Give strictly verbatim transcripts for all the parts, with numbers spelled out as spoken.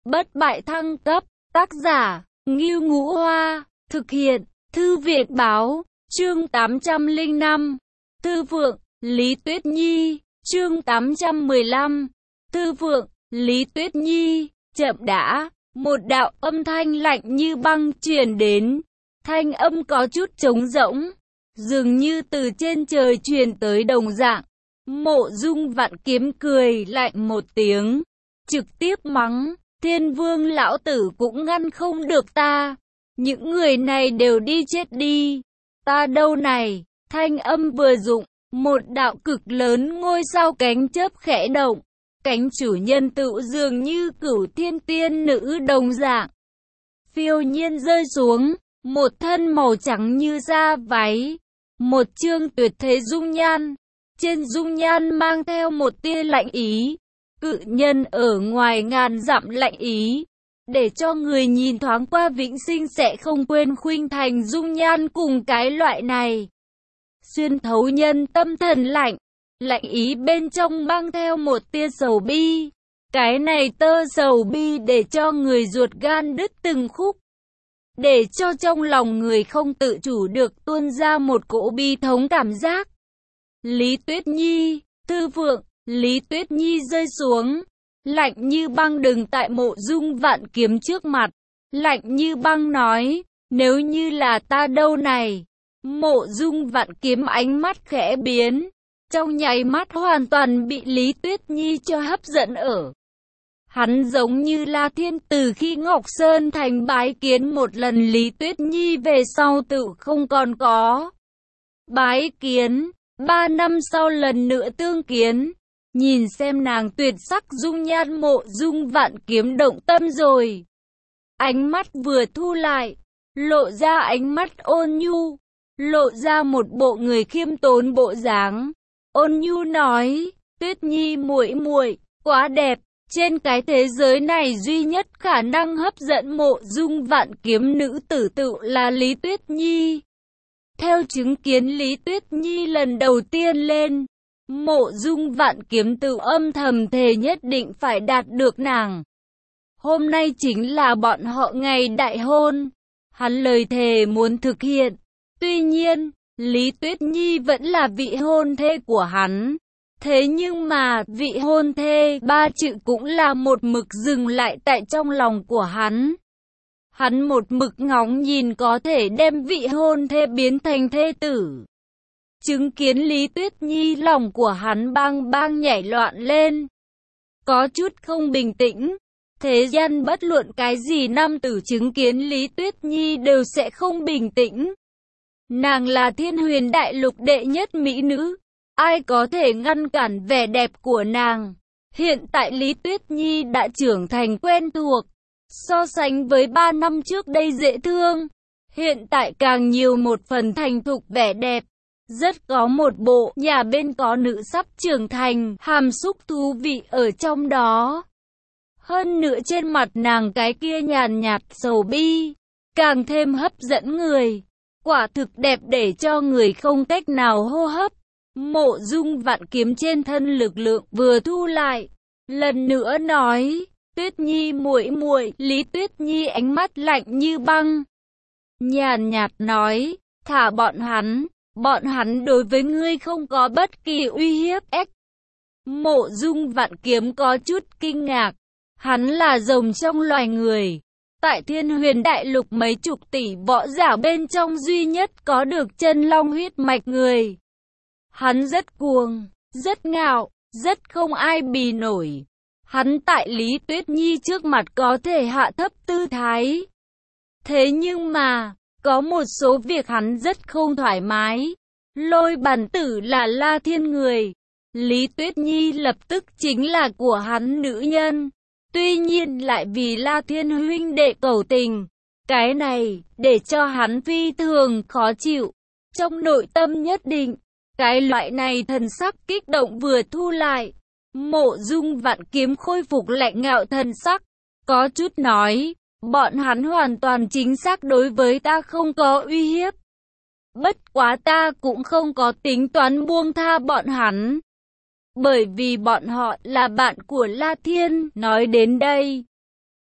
bất bại thăng cấp, tác giả, Ngưu Ngũ Hoa, thực hiện, Thư viện Báo, chương tám trăm lẻ năm, Tư Vượng, Lý Tuyết Nhi, chương tám trăm mười lăm, Tư Vượng, Lý Tuyết Nhi, chậm đã, một đạo âm thanh lạnh như băng truyền đến, thanh âm có chút trống rỗng, dường như từ trên trời truyền tới đồng dạng. Mộ Dung Vạn Kiếm cười lạnh một tiếng, trực tiếp mắng, Thiên Vương lão tử cũng ngăn không được ta, những người này đều đi chết đi, ta đâu này. Thanh âm vừa dụng, một đạo cực lớn ngôi sao cánh chớp khẽ động, cánh chủ nhân tựu dường như cửu thiên tiên nữ đồng dạng, phiêu nhiên rơi xuống, một thân màu trắng như da váy, một trương tuyệt thế dung nhan, trên dung nhan mang theo một tia lạnh ý, cự nhân ở ngoài ngàn dặm lạnh ý, để cho người nhìn thoáng qua vĩnh sinh sẽ không quên khuynh thành dung nhan cùng cái loại này. Xuyên thấu nhân tâm thần lạnh, lạnh ý bên trong mang theo một tia sầu bi. Cái này tơ sầu bi để cho người ruột gan đứt từng khúc, để cho trong lòng người không tự chủ được tuôn ra một cỗ bi thống cảm giác. Lý Tuyết Nhi, Tư Vượng, Lý Tuyết Nhi rơi xuống, lạnh như băng đứng tại Mộ Dung Vạn Kiếm trước mặt, lạnh như băng nói, nếu như là ta đâu này. Mộ Dung Vạn Kiếm ánh mắt khẽ biến, trong nháy mắt hoàn toàn bị Lý Tuyết Nhi cho hấp dẫn ở. Hắn giống như La Thiên từ khi Ngọc Sơn Thành bái kiến một lần Lý Tuyết Nhi về sau tự không còn có bái kiến, ba năm sau lần nữa tương kiến, nhìn xem nàng tuyệt sắc dung nhan. Mộ Dung Vạn Kiếm động tâm rồi, ánh mắt vừa thu lại, lộ ra ánh mắt ôn nhu, lộ ra một bộ người khiêm tốn bộ dáng. Ôn nhu nói, Tuyết Nhi muội muội quá đẹp, trên cái thế giới này duy nhất khả năng hấp dẫn Mộ Dung Vạn Kiếm nữ tử tự là Lý Tuyết Nhi. Theo chứng kiến Lý Tuyết Nhi lần đầu tiên lên, Mộ Dung Vạn Kiếm tự âm thầm thề nhất định phải đạt được nàng. Hôm nay chính là bọn họ ngày đại hôn, hắn lời thề muốn thực hiện. Tuy nhiên, Lý Tuyết Nhi vẫn là vị hôn thê của hắn. Thế nhưng mà, vị hôn thê, ba chữ cũng là một mực dừng lại tại trong lòng của hắn. Hắn một mực ngóng nhìn có thể đem vị hôn thê biến thành thê tử. Chứng kiến Lý Tuyết Nhi, lòng của hắn bang bang nhảy loạn lên, có chút không bình tĩnh. Thế gian bất luận cái gì nam tử chứng kiến Lý Tuyết Nhi đều sẽ không bình tĩnh. Nàng là thiên huyền đại lục đệ nhất mỹ nữ, ai có thể ngăn cản vẻ đẹp của nàng. Hiện tại Lý Tuyết Nhi đã trưởng thành quen thuộc, so sánh với ba năm trước đây dễ thương, hiện tại càng nhiều một phần thành thục vẻ đẹp, rất có một bộ nhà bên có nữ sắp trưởng thành, hàm xúc thú vị ở trong đó. Hơn nữa trên mặt nàng cái kia nhàn nhạt sầu bi, càng thêm hấp dẫn người. Quả thực đẹp để cho người không cách nào hô hấp. Mộ Dung Vạn Kiếm trên thân lực lượng vừa thu lại, lần nữa nói, Tuyết Nhi muội muội. Lý Tuyết Nhi ánh mắt lạnh như băng, nhàn nhạt nói, thả bọn hắn, bọn hắn đối với ngươi không có bất kỳ uy hiếp. Ếch. Mộ Dung Vạn Kiếm có chút kinh ngạc, hắn là rồng trong loài người. Tại thiên huyền đại lục mấy chục tỷ võ giả bên trong duy nhất có được chân long huyết mạch người. Hắn rất cuồng, rất ngạo, rất không ai bì nổi. Hắn tại Lý Tuyết Nhi trước mặt có thể hạ thấp tư thái. Thế nhưng mà, có một số việc hắn rất không thoải mái. Lôi bản tử là La Thiên người. Lý Tuyết Nhi lập tức chính là của hắn nữ nhân. Tuy nhiên lại vì La Thiên huynh đệ cầu tình, cái này để cho hắn phi thường khó chịu. Trong nội tâm nhất định, cái loại này thần sắc kích động vừa thu lại, Mộ Dung Vạn Kiếm khôi phục lạnh ngạo thần sắc, có chút nói, bọn hắn hoàn toàn chính xác đối với ta không có uy hiếp. Bất quá ta cũng không có tính toán buông tha bọn hắn, bởi vì bọn họ là bạn của La Thiên. Nói đến đây,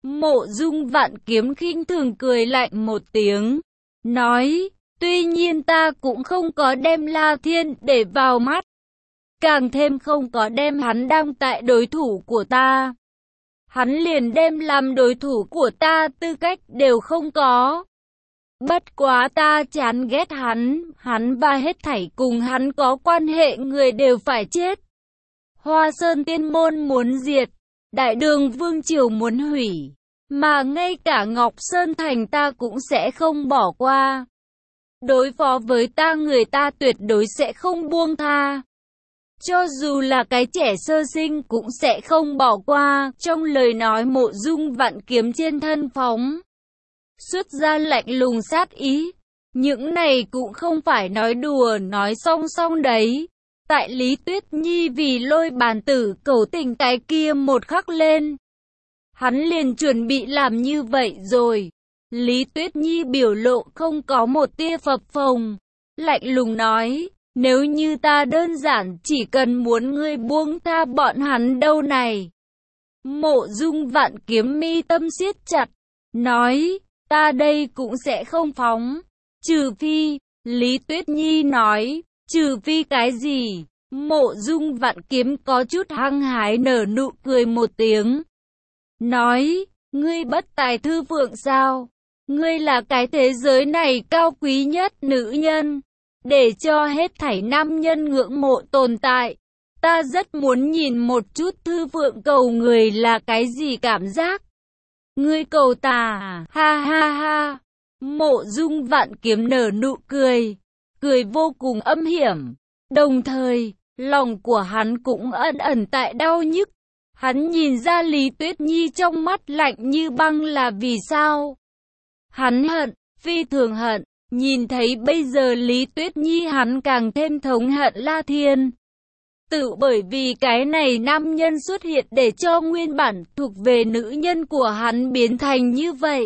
Mộ Dung Vạn Kiếm khinh thường cười lạnh một tiếng, nói, tuy nhiên ta cũng không có đem La Thiên để vào mắt, càng thêm không có đem hắn đăng tại đối thủ của ta. Hắn liền đem làm đối thủ của ta tư cách đều không có. Bất quá ta chán ghét hắn, hắn và hết thảy cùng hắn có quan hệ người đều phải chết. Hoa Sơn Tiên Môn muốn diệt, Đại Đường Vương Triều muốn hủy, mà ngay cả Ngọc Sơn Thành ta cũng sẽ không bỏ qua. Đối phó với ta người ta tuyệt đối sẽ không buông tha. Cho dù là cái trẻ sơ sinh cũng sẽ không bỏ qua. Trong lời nói Mộ Dung Vạn Kiếm trên thân phóng xuất ra lạnh lùng sát ý. Những này cũng không phải nói đùa nói song song đấy. Tại Lý Tuyết Nhi vì lôi bàn tử cầu tình cái kia một khắc lên, hắn liền chuẩn bị làm như vậy rồi. Lý Tuyết Nhi biểu lộ không có một tia phập phồng, lạnh lùng nói, nếu như ta đơn giản chỉ cần muốn ngươi buông tha bọn hắn đâu này. Mộ Dung Vạn Kiếm mi tâm siết chặt, nói, ta đây cũng sẽ không phóng, trừ phi, Lý Tuyết Nhi nói, trừ phi cái gì? Mộ Dung Vạn Kiếm có chút hăng hái nở nụ cười một tiếng, nói, ngươi bất tài thư phượng sao? Ngươi là cái thế giới này cao quý nhất nữ nhân, để cho hết thảy nam nhân ngưỡng mộ tồn tại. Ta rất muốn nhìn một chút thư phượng cầu người là cái gì cảm giác. Ngươi cầu ta, ha ha ha. Mộ Dung Vạn Kiếm nở nụ cười, cười vô cùng âm hiểm. Đồng thời, lòng của hắn cũng ẩn ẩn tại đau nhức. Hắn nhìn ra Lý Tuyết Nhi trong mắt lạnh như băng là vì sao? Hắn hận, phi thường hận, nhìn thấy bây giờ Lý Tuyết Nhi hắn càng thêm thống hận La Thiên. Tự bởi vì cái này nam nhân xuất hiện để cho nguyên bản thuộc về nữ nhân của hắn biến thành như vậy.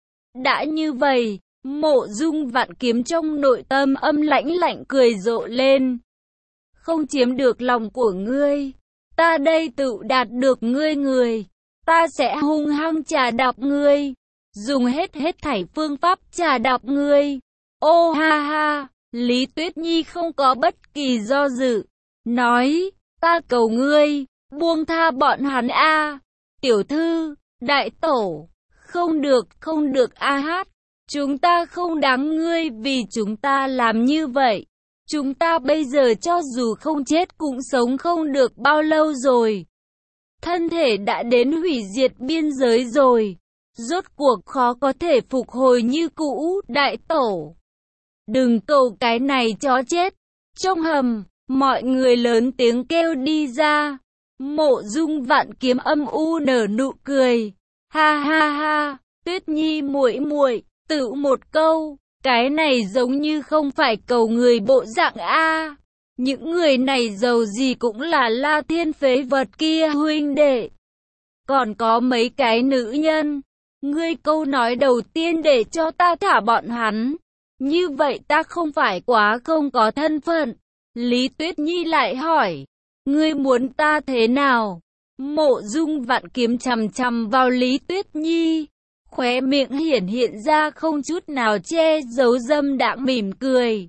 Đã như vậy, Mộ Dung Vạn Kiếm trong nội tâm âm lãnh lạnh cười rộ lên. Không chiếm được lòng của ngươi, ta đây tự đạt được ngươi người, ta sẽ hung hăng trà đạp ngươi, dùng hết hết thảy phương pháp trà đạp ngươi. Ô ha ha, Lý Tuyết Nhi không có bất kỳ do dự, nói, ta cầu ngươi, buông tha bọn hắn a. Tiểu thư, đại tổ, không được, không được a hát, chúng ta không đáng ngươi vì chúng ta làm như vậy. Chúng ta bây giờ cho dù không chết cũng sống không được bao lâu rồi. Thân thể đã đến hủy diệt biên giới rồi. Rốt cuộc khó có thể phục hồi như cũ, đại tổ. Đừng cầu cái này chó chết. Trong hầm, mọi người lớn tiếng kêu đi ra. Mộ Dung Vạn Kiếm âm u nở nụ cười. Ha ha ha, Tuyết Nhi muội muội, tự một câu. Cái này giống như không phải cầu người bộ dạng a. Những người này giàu gì cũng là La Thiên phế vật kia huynh đệ. Còn có mấy cái nữ nhân. Ngươi câu nói đầu tiên để cho ta thả bọn hắn. Như vậy ta không phải quá không có thân phận. Lý Tuyết Nhi lại hỏi. Ngươi muốn ta thế nào? Mộ Dung Vạn Kiếm chằm chằm vào Lý Tuyết Nhi. Khóe miệng hiển hiện ra không chút nào che giấu dâm đãng mỉm cười.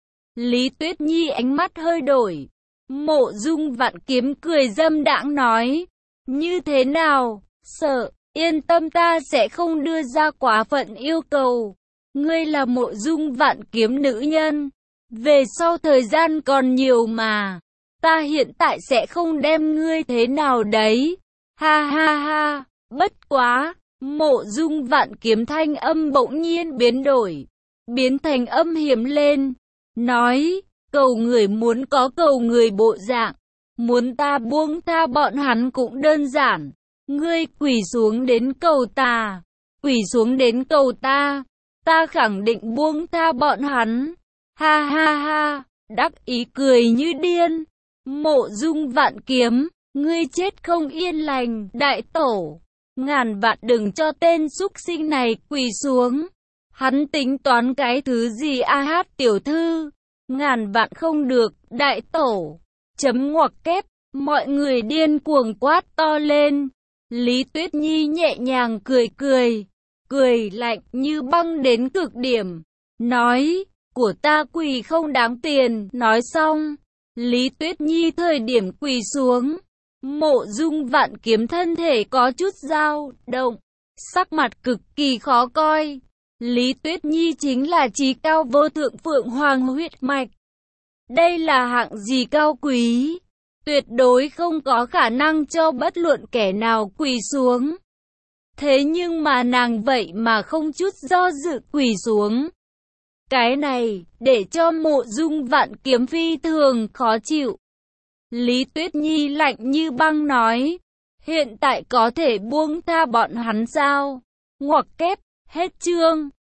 Lý Tuyết Nhi ánh mắt hơi đổi. Mộ Dung Vạn Kiếm cười dâm đãng nói. Như thế nào? Sợ, yên tâm ta sẽ không đưa ra quá phận yêu cầu. Ngươi là Mộ Dung Vạn Kiếm nữ nhân. Về sau thời gian còn nhiều mà. Ta hiện tại sẽ không đem ngươi thế nào đấy. Ha ha ha, bất quá. Mộ Dung Vạn Kiếm thanh âm bỗng nhiên biến đổi, biến thành âm hiểm lên, nói, cầu người muốn có cầu người bộ dạng, muốn ta buông tha bọn hắn cũng đơn giản, ngươi quỳ xuống đến cầu ta, quỳ xuống đến cầu ta, ta khẳng định buông tha bọn hắn, ha ha ha, đắc ý cười như điên, Mộ Dung Vạn Kiếm, ngươi chết không yên lành, đại tổ. Ngàn vạn đừng cho tên súc sinh này quỳ xuống. Hắn tính toán cái thứ gì a hát tiểu thư. Ngàn vạn không được, đại tổ. Chấm ngoặc kép, mọi người điên cuồng quát to lên. Lý Tuyết Nhi nhẹ nhàng cười cười, cười lạnh như băng đến cực điểm, nói, của ta quỳ không đáng tiền. Nói xong, Lý Tuyết Nhi thời điểm quỳ xuống, Mộ Dung Vạn Kiếm thân thể có chút dao động, sắc mặt cực kỳ khó coi. Lý Tuyết Nhi chính là chí cao vô thượng Phượng Hoàng huyết mạch. Đây là hạng gì cao quý, tuyệt đối không có khả năng cho bất luận kẻ nào quỳ xuống. Thế nhưng mà nàng vậy mà không chút do dự quỳ xuống. Cái này, để cho Mộ Dung Vạn Kiếm phi thường khó chịu. Lý Tuyết Nhi lạnh như băng nói, hiện tại có thể buông tha bọn hắn sao? Ngoặc kép, hết chương.